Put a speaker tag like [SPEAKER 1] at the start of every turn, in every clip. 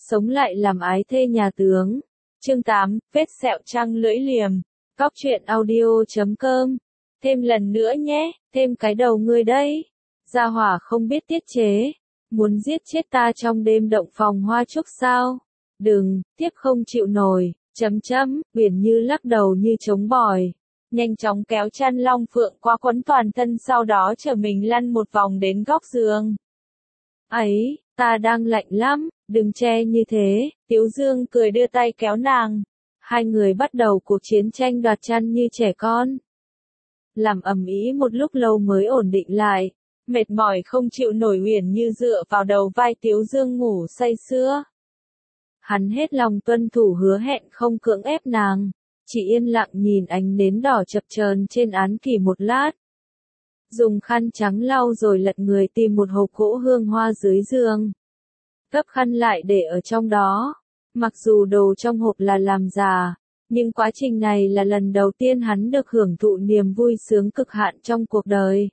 [SPEAKER 1] sống lại làm ái thê nhà tướng. Chương 8, vết sẹo trăng lưỡi liềm. Góc truyện audio.com. Thêm lần nữa nhé, thêm cái đầu ngươi đấy. Gia hỏa không biết tiết chế. Muốn giết chết ta trong đêm động phòng hoa trúc sao? Đừng, tiếp không chịu nổi. Uyển Như lắc đầu như trống bòi. Nhanh chóng kéo chăn long phượng qua quấn toàn thân, sau đó chở mình lăn một vòng đến góc giường. Ấy, ta đang lạnh lắm, đừng che như thế. Tiếu Dương cười đưa tay kéo nàng. Hai người bắt đầu cuộc chiến tranh đoạt chăn như trẻ con. Làm ầm ĩ một lúc lâu mới ổn định lại. Mệt mỏi không chịu nổi, Uyển Như dựa vào đầu vai Tiếu Dương ngủ say sưa. Hắn hết lòng tuân thủ hứa hẹn không cưỡng ép nàng, chỉ yên lặng nhìn ánh nến đỏ chập chờn trên án kỷ một lát. Dùng khăn trắng lau rồi lật người tìm một hộp gỗ hương hoa dưới giường. Gấp khăn lại để ở trong đó. Mặc dù đồ trong hộp là làm giả, nhưng quá trình này là lần đầu tiên hắn được hưởng thụ niềm vui sướng cực hạn trong cuộc đời.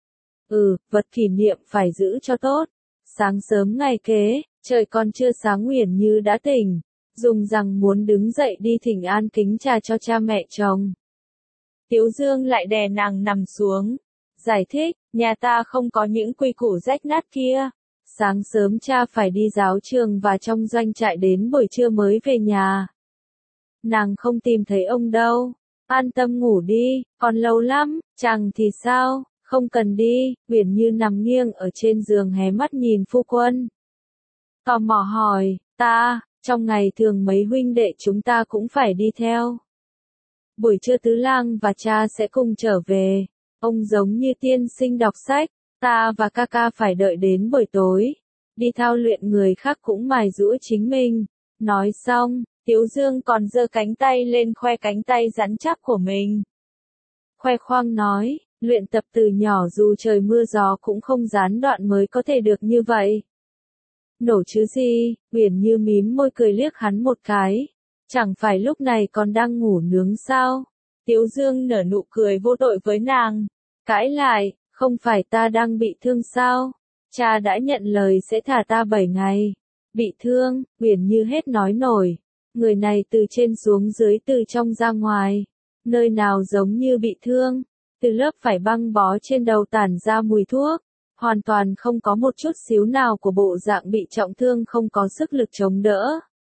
[SPEAKER 1] Vật kỷ niệm phải giữ cho tốt. Sáng sớm ngày kế, trời còn chưa sáng, Uyển Như đã tỉnh, dùng rằng muốn đứng dậy đi thỉnh an kính trà cho cha mẹ chồng. Tiếu Dương lại đè nàng nằm xuống, giải thích, nhà ta không có những quy củ rách nát kia. Sáng sớm cha phải đi giáo trường và trong doanh trại đến buổi trưa mới về nhà. Nàng không tìm thấy ông đâu, an tâm ngủ đi, còn lâu lắm, chàng thì sao? Không cần đi. Uyển Như nằm nghiêng ở trên giường hé mắt nhìn phu quân. Tò mò hỏi, trong ngày thường mấy huynh đệ chúng ta cũng phải đi theo. Buổi trưa Tứ Lang và cha sẽ cùng trở về. Ông giống như tiên sinh đọc sách, ta và ca ca phải đợi đến buổi tối. Đi thao luyện, người khác cũng mài giũa chính mình. Nói xong, Tiếu Dương còn giơ cánh tay lên khoe cánh tay rắn chắc của mình. Khoe khoang nói, luyện tập từ nhỏ dù trời mưa gió cũng không gián đoạn mới có thể được như vậy. Nổ chứ gì. Uyển Như mím môi cười liếc hắn một cái. Chẳng phải lúc này còn đang ngủ nướng sao? Tiếu Dương nở nụ cười vô tội với nàng. Cãi lại, không phải ta đang bị thương sao? Cha đã nhận lời sẽ thả ta 7 ngày. Bị thương? Uyển Như hết nói nổi. Người này từ trên xuống dưới, từ trong ra ngoài. Nơi nào giống như bị thương? Từ lớp vải băng bó trên đầu tản ra mùi thuốc. Hoàn toàn không có một chút xíu nào của bộ dạng bị trọng thương, không có sức lực chống đỡ.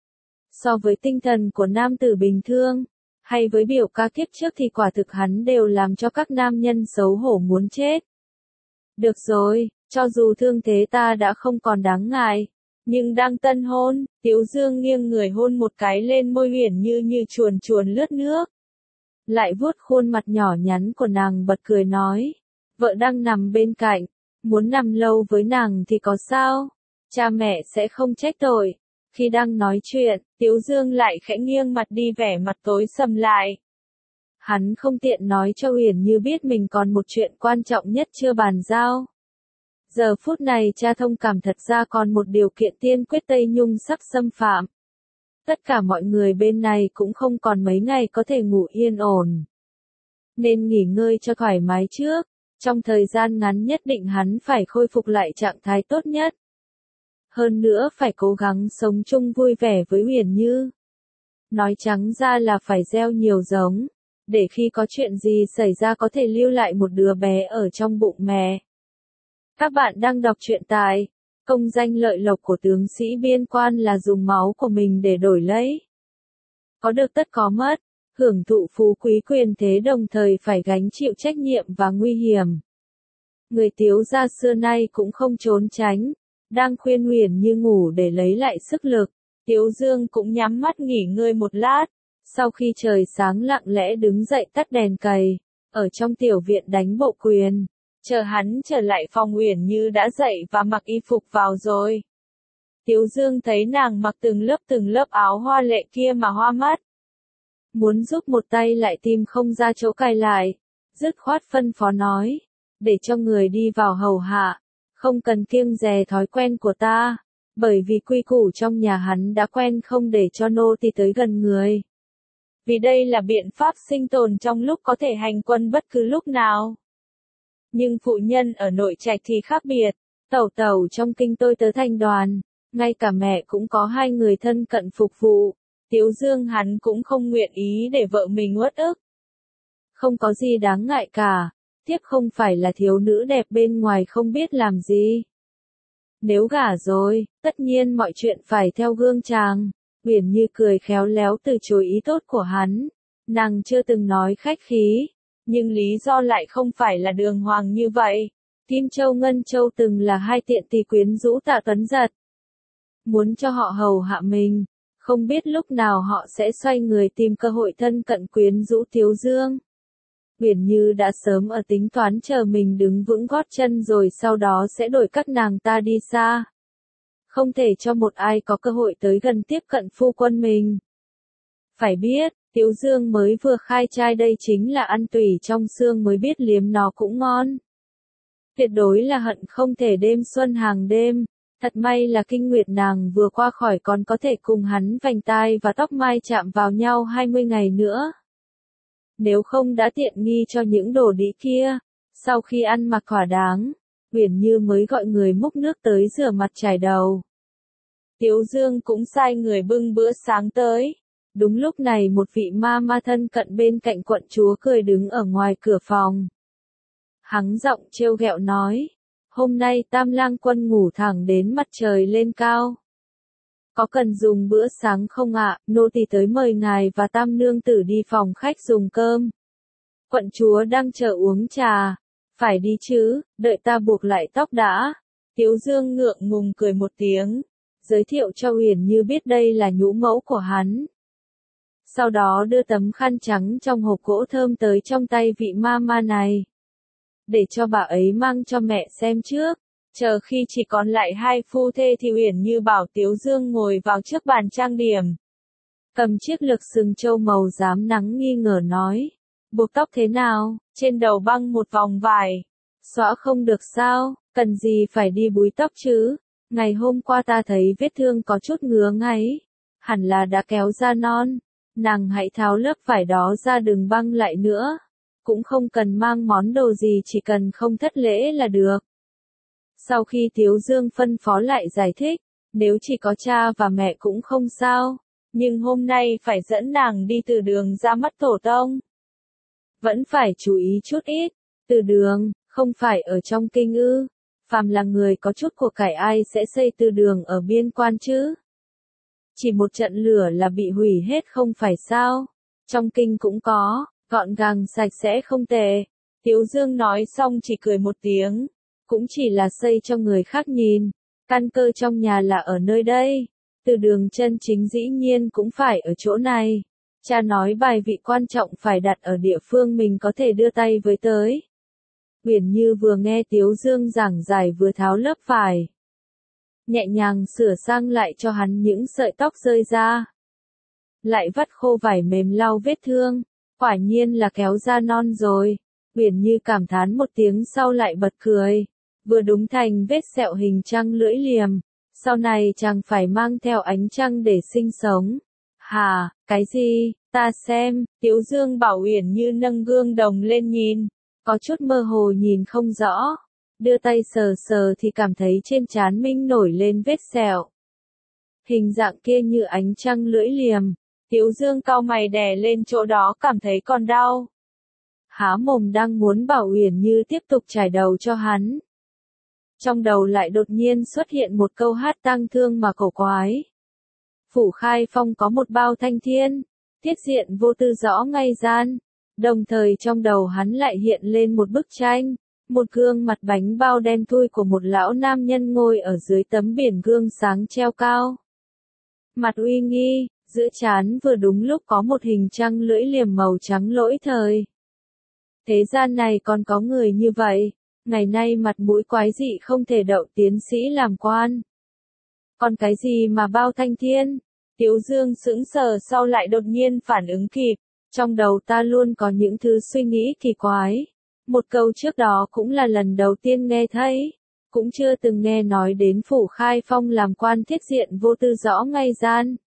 [SPEAKER 1] So với tinh thần của nam tử bình thường, hay với biểu ca kiếp trước thì quả thực hắn đều làm cho các nam nhân xấu hổ muốn chết. Được rồi, cho dù thương thế ta đã không còn đáng ngại, nhưng đang tân hôn. Tiếu Dương nghiêng người hôn một cái lên môi Uyển Như như chuồn chuồn lướt nước. Lại vuốt khuôn mặt nhỏ nhắn của nàng, bật cười nói, vợ đang nằm bên cạnh, muốn nằm lâu với nàng thì có sao? Cha mẹ sẽ không trách tội. Khi đang nói chuyện, Tiếu Dương lại khẽ nghiêng mặt đi, vẻ mặt tối sầm lại. Hắn không tiện nói cho Uyển Như biết mình còn một chuyện quan trọng nhất chưa bàn giao. Giờ phút này cha thông cảm, thật ra còn một điều kiện tiên quyết Tây Nhung sắp xâm phạm. Tất cả mọi người bên này cũng không còn mấy ngày có thể ngủ yên ổn. Nên nghỉ ngơi cho thoải mái trước. Trong thời gian ngắn nhất định hắn phải khôi phục lại trạng thái tốt nhất. Hơn nữa phải cố gắng sống chung vui vẻ với Uyển Như. Nói trắng ra là phải gieo nhiều giống, để khi có chuyện gì xảy ra có thể lưu lại một đứa bé ở trong bụng mẹ. Các bạn đang đọc truyện tại Công danh lợi lộc của tướng sĩ biên quan là dùng máu của mình để đổi lấy. Có được tất có mất, hưởng thụ phú quý quyền thế đồng thời phải gánh chịu trách nhiệm và nguy hiểm. Người Tiếu gia xưa nay cũng không trốn tránh, đang khuyên Uyển Như ngủ để lấy lại sức lực. Tiếu Dương cũng nhắm mắt nghỉ ngơi một lát, sau khi trời sáng lặng lẽ đứng dậy tắt đèn cầy, ở trong tiểu viện đánh bộ quyền. Chờ hắn trở lại phòng, Uyển Như đã dậy và mặc y phục vào rồi. Tiếu Dương thấy nàng mặc từng lớp áo hoa lệ kia mà hoa mắt. Muốn giúp một tay lại tìm không ra chỗ cài lại, dứt khoát phân phó nói, để cho người đi vào hầu hạ, không cần kiêng dè thói quen của ta, bởi vì quy củ trong nhà hắn đã quen không để cho nô tỳ tới gần người. Vì đây là biện pháp sinh tồn trong lúc có thể hành quân bất cứ lúc nào. Nhưng phụ nhân ở nội trạch thì khác biệt, tẩu tẩu trong kinh tôi tớ thành đoàn, ngay cả mẹ cũng có hai người thân cận phục vụ. Tiếu Dương hắn cũng không nguyện ý để vợ mình uất ức. Không có gì đáng ngại cả, tiếc không phải là thiếu nữ đẹp bên ngoài không biết làm gì. Nếu gả rồi, tất nhiên mọi chuyện phải theo gương chàng. Uyển Như cười khéo léo từ chối ý tốt của hắn. Nàng chưa từng nói khách khí, nhưng lý do lại không phải là đường hoàng như vậy. Kim Châu Ngân Châu từng là hai tiện tỳ quyến rũ Tạ Tuấn Giật. Muốn cho họ hầu hạ mình, không biết lúc nào họ sẽ xoay người tìm cơ hội thân cận quyến rũ Tiếu Dương. Uyển Như đã sớm ở tính toán chờ mình đứng vững gót chân rồi sau đó sẽ đuổi các nàng ta đi xa. Không thể cho một ai có cơ hội tới gần tiếp cận phu quân mình. Phải biết, Tiếu Dương mới vừa khai trai đây chính là ăn tủy trong xương mới biết liếm nó cũng ngon. Tuyệt đối là hận không thể đêm xuân hàng đêm. Thật may là kinh nguyệt nàng vừa qua khỏi còn có thể cùng hắn vành tai và tóc mai chạm vào nhau 20 ngày nữa. Nếu không đã tiện nghi cho những đồ đĩ kia. Sau khi ăn mặc thỏa đáng, Uyển Như mới gọi người múc nước tới rửa mặt chải đầu. Tiếu Dương cũng sai người bưng bữa sáng tới. Đúng lúc này một vị ma ma thân cận bên cạnh quận chúa cười đứng ở ngoài cửa phòng. Hắn giọng trêu ghẹo nói, hôm nay Tam Lang Quân ngủ thẳng đến mặt trời lên cao. Có cần dùng bữa sáng không ạ? Nô tỳ tới mời ngài và Tam Nương tử đi phòng khách dùng cơm. Quận chúa đang chờ uống trà. Phải đi chứ, đợi ta buộc lại tóc đã. Tiếu Dương ngượng ngùng cười một tiếng, giới thiệu cho Uyển Như biết đây là nhũ mẫu của hắn. Sau đó đưa tấm khăn trắng trong hộp gỗ thơm tới trong tay vị ma ma này. Để cho bà ấy mang cho mẹ xem trước. Chờ khi chỉ còn lại hai phu thê thì Uyển Như bảo Tiếu Dương ngồi vào trước bàn trang điểm. Cầm chiếc lược sừng châu màu rám nắng nghi ngờ nói. Buộc tóc thế nào? Trên đầu băng một vòng vải. Xõa không được sao? Cần gì phải đi búi tóc chứ? Ngày hôm qua ta thấy vết thương có chút ngứa ngáy. Hẳn là đã kéo ra non. Nàng hãy tháo lớp vải đó ra đừng băng lại nữa. Cũng không cần mang món đồ gì chỉ cần không thất lễ là được. Sau khi Tiếu Dương phân phó lại giải thích, nếu chỉ có cha và mẹ cũng không sao, nhưng hôm nay phải dẫn nàng đi từ đường ra mắt tổ tông. Vẫn phải chú ý chút ít, từ đường, không phải ở trong kinh ư, phàm là người có chút của cải ai sẽ xây từ đường ở biên quan chứ. Chỉ một trận lửa là bị hủy hết không phải sao, trong kinh cũng có, gọn gàng sạch sẽ không tệ. Tiếu Dương nói xong chỉ cười một tiếng. Cũng chỉ là xây cho người khác nhìn, căn cơ trong nhà là ở nơi đây, từ đường chân chính dĩ nhiên cũng phải ở chỗ này. Cha nói bài vị quan trọng phải đặt ở địa phương mình có thể đưa tay với tới. Uyển Như vừa nghe Tiếu Dương giảng giải vừa tháo lớp vải. Nhẹ nhàng sửa sang lại cho hắn những sợi tóc rơi ra. Lại vắt khô vải mềm lau vết thương, quả nhiên là kéo ra non rồi. Uyển Như cảm thán một tiếng sau lại bật cười. Vừa đúng thành vết sẹo hình trăng lưỡi liềm, sau này chàng phải mang theo ánh trăng để sinh sống. Hà, cái gì, ta xem, Tiếu Dương bảo Uyển Như nâng gương đồng lên nhìn, có chút mơ hồ nhìn không rõ, đưa tay sờ sờ thì cảm thấy trên trán mình nổi lên vết sẹo. Hình dạng kia như ánh trăng lưỡi liềm, Tiếu Dương cau mày đè lên chỗ đó cảm thấy còn đau. Há mồm đang muốn bảo Uyển Như tiếp tục trải đầu cho hắn. Trong đầu lại đột nhiên xuất hiện một câu hát tang thương mà cổ quái. Phủ Khai Phong có một bao thanh thiên, tiết diện vô tư rõ ngay gian. Đồng thời trong đầu hắn lại hiện lên một bức tranh, một gương mặt bánh bao đen thui của một lão nam nhân ngồi ở dưới tấm biển gương sáng treo cao. Mặt uy nghi, giữa trán vừa đúng lúc có một hình trăng lưỡi liềm màu trắng lỗi thời. Thế gian này còn có người như vậy. Ngày nay mặt mũi quái dị không thể đậu tiến sĩ làm quan. Còn cái gì mà bao thanh thiên? Tiếu Dương sững sờ sau lại đột nhiên phản ứng kịp. Trong đầu ta luôn có những thứ suy nghĩ kỳ quái. Một câu trước đó cũng là lần đầu tiên nghe thấy. Cũng chưa từng nghe nói đến Phủ Khai Phong làm quan thiết diện vô tư rõ ngay gian.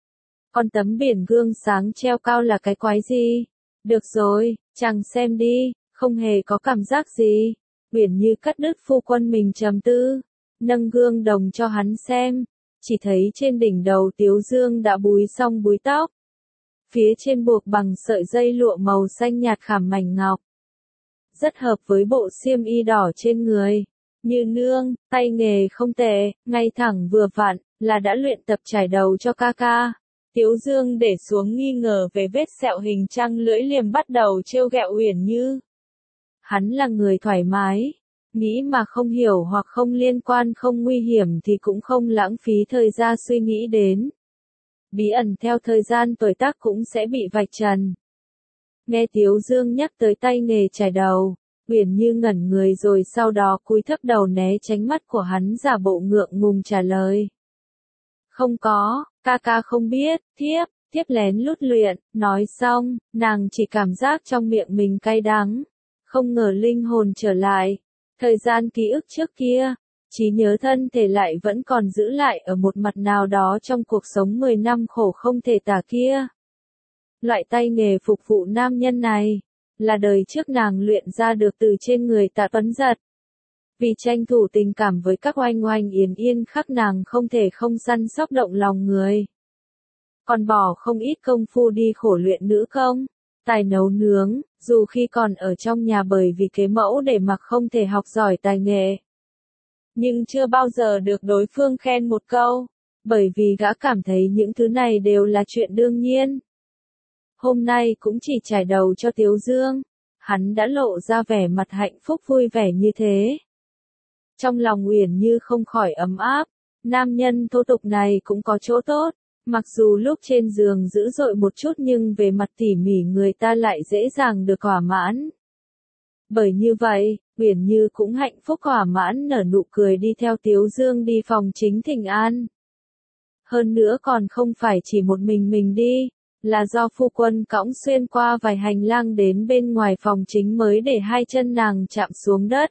[SPEAKER 1] Còn tấm biển gương sáng treo cao là cái quái gì? Được rồi, chàng xem đi, không hề có cảm giác gì. Uyển Như cắt đứt phu quân mình trầm tư, nâng gương đồng cho hắn xem. chỉ thấy trên đỉnh đầu Tiếu Dương đã búi xong búi tóc. Phía trên buộc bằng sợi dây lụa màu xanh nhạt khảm mảnh ngọc. Rất hợp với bộ xiêm y đỏ trên người. Như nương, tay nghề không tệ, ngay thẳng vừa vặn, là đã luyện tập chải đầu cho ca ca. Tiếu Dương để xuống nghi ngờ về vết sẹo hình trăng lưỡi liềm bắt đầu trêu ghẹo Uyển Như. Hắn là người thoải mái, nghĩ mà không hiểu hoặc không liên quan không nguy hiểm thì cũng không lãng phí thời gian suy nghĩ đến. Bí ẩn theo thời gian tuổi tác cũng sẽ bị vạch trần. Nghe Tiếu Dương nhắc tới tay nghề chải đầu, Uyển Như ngẩn người rồi sau đó cúi thấp đầu né tránh mắt của hắn giả bộ ngượng ngùng trả lời. Không có, ca ca không biết, thiếp lén lút luyện, nói xong, nàng chỉ cảm giác trong miệng mình cay đắng. Không ngờ linh hồn trở lại, thời gian ký ức trước kia, trí nhớ thân thể lại vẫn còn giữ lại ở một mặt nào đó trong cuộc sống 10 năm khổ không thể tả kia. Loại tay nghề phục vụ nam nhân này, là đời trước nàng luyện ra được từ trên người Tạ Tuấn Giật. Vì tranh thủ tình cảm với các oanh oanh yến yên khắc nàng không thể không săn sóc động lòng người. Còn bỏ không ít công phu đi khổ luyện nữ công, tài nấu nướng, dù khi còn ở trong nhà bởi vì kế mẫu để mặc không thể học giỏi tài nghệ. Nhưng chưa bao giờ được đối phương khen một câu, bởi vì gã cảm thấy những thứ này đều là chuyện đương nhiên. Hôm nay cũng chỉ trải đầu cho Tiếu Dương, hắn đã lộ ra vẻ mặt hạnh phúc vui vẻ như thế. Trong lòng Uyển Như không khỏi ấm áp, nam nhân thô tục này cũng có chỗ tốt, mặc dù lúc trên giường dữ dội một chút nhưng về mặt tỉ mỉ người ta lại dễ dàng được thỏa mãn. Bởi như vậy, Uyển Như cũng hạnh phúc thỏa mãn nở nụ cười đi theo Tiếu Dương đi phòng chính thỉnh an. Hơn nữa còn không phải chỉ một mình đi, là do phu quân cõng xuyên qua vài hành lang đến bên ngoài phòng chính mới để hai chân nàng chạm xuống đất.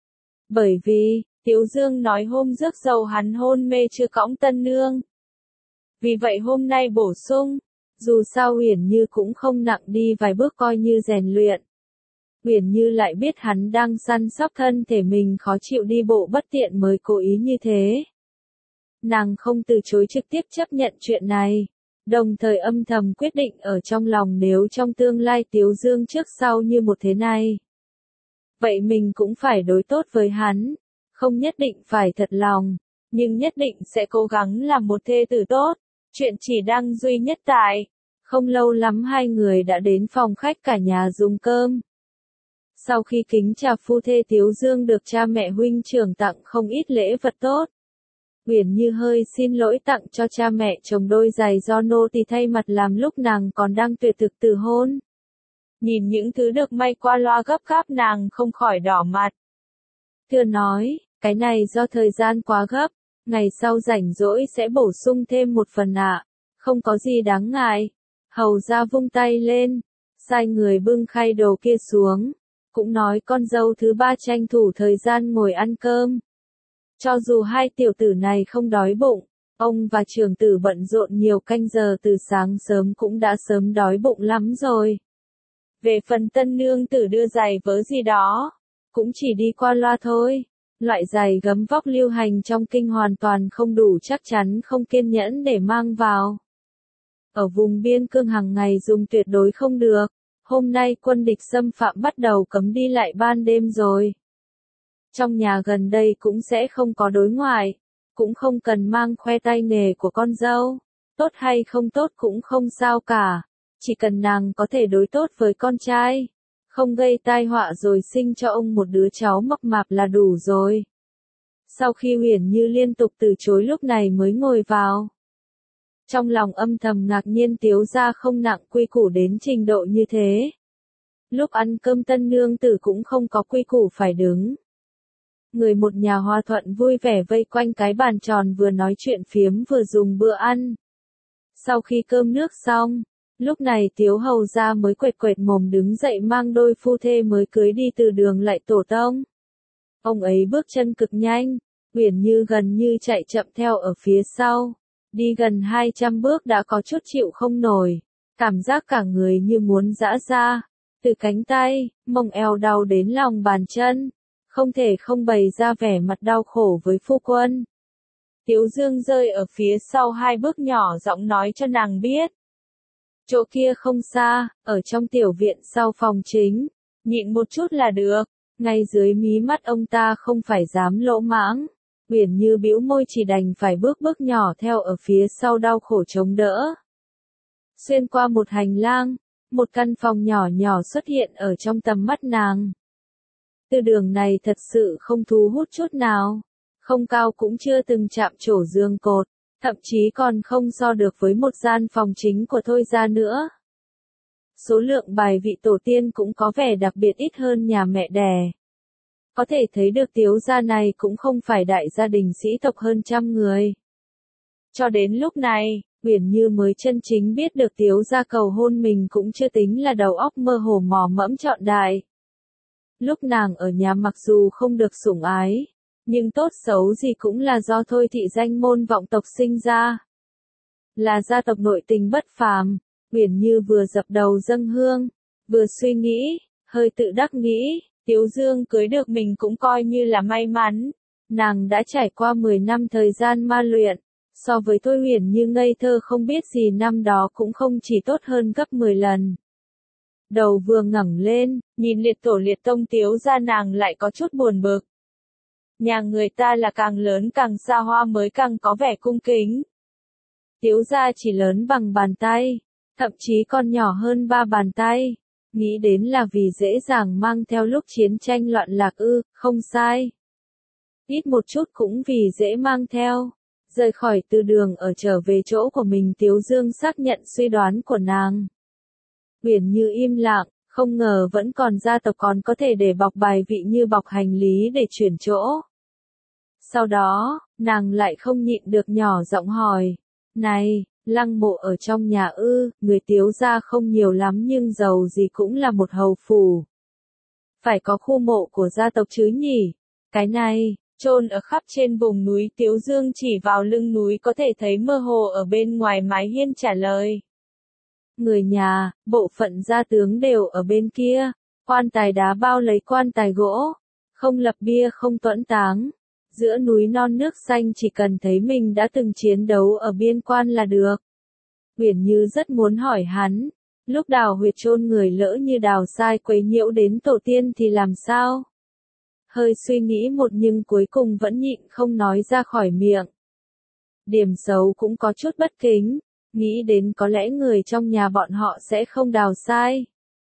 [SPEAKER 1] Bởi vì, Tiếu Dương nói hôm rước dâu hắn hôn mê chưa cõng tân nương. Vì vậy hôm nay bổ sung, dù sao Uyển Như cũng không nặng đi vài bước coi như rèn luyện. Uyển Như lại biết hắn đang săn sóc thân thể mình khó chịu đi bộ bất tiện mới cố ý như thế. Nàng không từ chối trực tiếp chấp nhận chuyện này, đồng thời âm thầm quyết định ở trong lòng nếu trong tương lai Tiếu Dương trước sau như một thế này. Vậy mình cũng phải đối tốt với hắn, không nhất định phải thật lòng, nhưng nhất định sẽ cố gắng làm một thê tử tốt. Chuyện chỉ đang duy nhất tại. Không lâu lắm hai người đã đến phòng khách cả nhà dùng cơm. Sau khi kính chào phu thê Tiếu Dương được cha mẹ huynh trưởng tặng không ít lễ vật tốt. Uyển Như hơi xin lỗi tặng cho cha mẹ chồng đôi giày do nô tỳ thay mặt làm lúc nàng còn đang tuyệt thực từ hôn. Nhìn những thứ được may qua loa gấp gáp nàng không khỏi đỏ mặt. Thưa nói, cái này do thời gian quá gấp, ngày sau rảnh rỗi sẽ bổ sung thêm một phần ạ, không có gì đáng ngại. Hầu ra vung tay lên, sai người bưng khay đồ kia xuống, cũng nói con dâu thứ ba tranh thủ thời gian ngồi ăn cơm. Cho dù hai tiểu tử này không đói bụng, ông và trưởng tử bận rộn nhiều canh giờ từ sáng sớm cũng đã sớm đói bụng lắm rồi. Về phần tân nương tử đưa giày vớ gì đó, cũng chỉ đi qua loa thôi. Loại giày gấm vóc lưu hành trong kinh hoàn toàn không đủ chắc chắn không kiên nhẫn để mang vào. Ở vùng biên cương hàng ngày dùng tuyệt đối không được. Hôm nay quân địch xâm phạm bắt đầu cấm đi lại ban đêm rồi. Trong nhà gần đây cũng sẽ không có đối ngoại, cũng không cần mang khoe tay nghề của con dâu. Tốt hay không tốt cũng không sao cả, chỉ cần nàng có thể đối tốt với con trai, không gây tai họa rồi sinh cho ông một đứa cháu mập mạp là đủ rồi. Sau khi Uyển Như liên tục từ chối lúc này mới ngồi vào. Trong lòng âm thầm ngạc nhiên Tiếu gia không nặng quy củ đến trình độ như thế. Lúc ăn cơm tân nương tử cũng không có quy củ phải đứng. Người một nhà hòa thuận vui vẻ vây quanh cái bàn tròn vừa nói chuyện phiếm vừa dùng bữa ăn. Sau khi cơm nước xong, lúc này Tiếu hầu gia mới quệt quệt mồm đứng dậy mang đôi phu thê mới cưới đi từ đường lại tổ tông. Ông ấy bước chân cực nhanh, Uyển Như gần như chạy chậm theo ở phía sau. Đi gần 200 bước đã có chút chịu không nổi, cảm giác cả người như muốn giã ra, từ cánh tay, mông eo đau đến lòng bàn chân, không thể không bày ra vẻ mặt đau khổ với phu quân. Tiếu Dương rơi ở phía sau 2 bước nhỏ giọng nói cho nàng biết. Chỗ kia không xa, ở trong tiểu viện sau phòng chính, nhịn một chút là được. Ngay dưới mí mắt ông ta không phải dám lỗ mãng. Uyển Như bĩu môi chỉ đành phải bước bước nhỏ theo ở phía sau đau khổ chống đỡ. Xuyên qua một hành lang, một căn phòng nhỏ nhỏ xuất hiện ở trong tầm mắt nàng. Từ đường này thật sự không thu hút chút nào. Không cao cũng chưa từng chạm trổ giường cột, thậm chí còn không so được với một gian phòng chính của Thôi gia nữa. Số lượng bài vị tổ tiên cũng có vẻ đặc biệt ít hơn nhà mẹ đẻ. Có thể thấy được Tiếu gia này cũng không phải đại gia đình sĩ tộc hơn trăm người. Cho đến lúc này, Uyển Như mới chân chính biết được Tiếu gia cầu hôn mình cũng chưa tính là đầu óc mơ hồ mò mẫm trọn đại. Lúc nàng ở nhà mặc dù không được sủng ái, nhưng tốt xấu gì cũng là do Thôi thị danh môn vọng tộc sinh ra. Là gia tộc nội tình bất phàm, Uyển Như vừa dập đầu dâng hương, vừa suy nghĩ, hơi tự đắc nghĩ, Tiếu Dương cưới được mình cũng coi như là may mắn. Nàng đã trải qua 10 năm thời gian ma luyện, so với Thôi Uyển Như ngây thơ không biết gì năm đó cũng không chỉ tốt hơn gấp 10 lần. Đầu vừa ngẩng lên, nhìn liệt tổ liệt tông Tiếu gia nàng lại có chút buồn bực. Nhà người ta là càng lớn càng xa hoa mới càng có vẻ cung kính. Tiếu gia chỉ lớn bằng bàn tay, thậm chí còn nhỏ hơn 3 bàn tay. Nghĩ đến là vì dễ dàng mang theo lúc chiến tranh loạn lạc không sai. Ít một chút cũng vì dễ mang theo. Rời khỏi từ đường ở trở về chỗ của mình Tiếu Dương xác nhận suy đoán của nàng. Uyển Như im lặng, không ngờ vẫn còn gia tộc còn có thể để bọc bài vị như bọc hành lý để chuyển chỗ. Sau đó, nàng lại không nhịn được nhỏ giọng hỏi, này, lăng mộ ở trong nhà người Tiếu gia không nhiều lắm nhưng giàu gì cũng là một hầu phủ. Phải có khu mộ của gia tộc chứ nhỉ? Cái này, chôn ở khắp trên vùng núi Tiếu Dương chỉ vào lưng núi có thể thấy mơ hồ ở bên ngoài mái hiên trả lời. Người nhà, bộ phận gia tướng đều ở bên kia, quan tài đá bao lấy quan tài gỗ, không lập bia không tuẫn táng. Giữa núi non nước xanh chỉ cần thấy mình đã từng chiến đấu ở biên quan là được. Uyển Như rất muốn hỏi hắn, lúc đào huyệt chôn người lỡ như đào sai quấy nhiễu đến tổ tiên thì làm sao? Hơi suy nghĩ một nhưng cuối cùng vẫn nhịn không nói ra khỏi miệng. Điểm xấu cũng có chút bất kính, nghĩ đến có lẽ người trong nhà bọn họ sẽ không đào sai.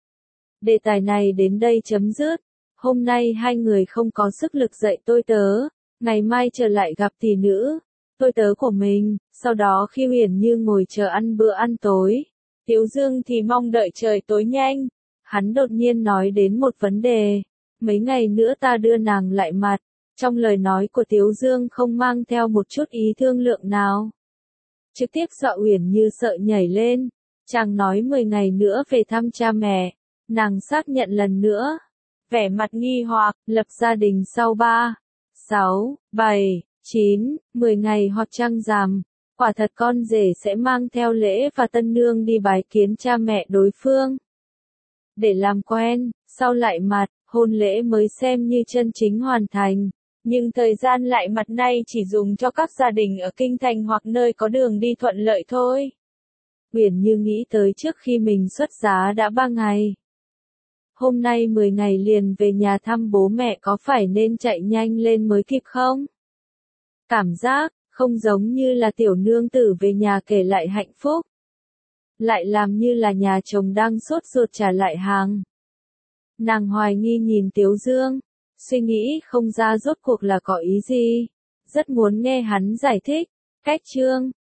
[SPEAKER 1] Đề tài này đến đây chấm dứt. Hôm nay hai người không có sức lực dạy tôi tớ. Ngày mai trở lại gặp tỷ nữ, tôi tớ của mình, sau đó khi Uyển Như ngồi chờ ăn bữa ăn tối, Tiếu Dương thì mong đợi trời tối nhanh. Hắn đột nhiên nói đến một vấn đề, mấy ngày nữa ta đưa nàng lại mặt, trong lời nói của Tiếu Dương không mang theo một chút ý thương lượng nào. Trực tiếp dọa Uyển Như sợ nhảy lên, chàng nói 10 ngày nữa về thăm cha mẹ, nàng xác nhận lần nữa, vẻ mặt nghi hoặc, lập gia đình sau 3, 6, 7, 9, 10 ngày hoặc trăng rằm, quả thật con rể sẽ mang theo lễ và tân nương đi bái kiến cha mẹ đối phương. Để làm quen, sau lại mặt, hôn lễ mới xem như chân chính hoàn thành, nhưng thời gian lại mặt nay chỉ dùng cho các gia đình ở kinh thành hoặc nơi có đường đi thuận lợi thôi. Uyển Như nghĩ tới trước khi mình xuất giá đã 3 ngày. Hôm nay 10 ngày liền về nhà thăm bố mẹ có phải nên chạy nhanh lên mới kịp không? Cảm giác, không giống như là tiểu nương tử về nhà kể lại hạnh phúc. Lại làm như là nhà chồng đang sốt ruột trả lại hàng. Nàng hoài nghi nhìn Tiếu Dương, suy nghĩ không ra rốt cuộc là có ý gì. Rất muốn nghe hắn giải thích. Cách chương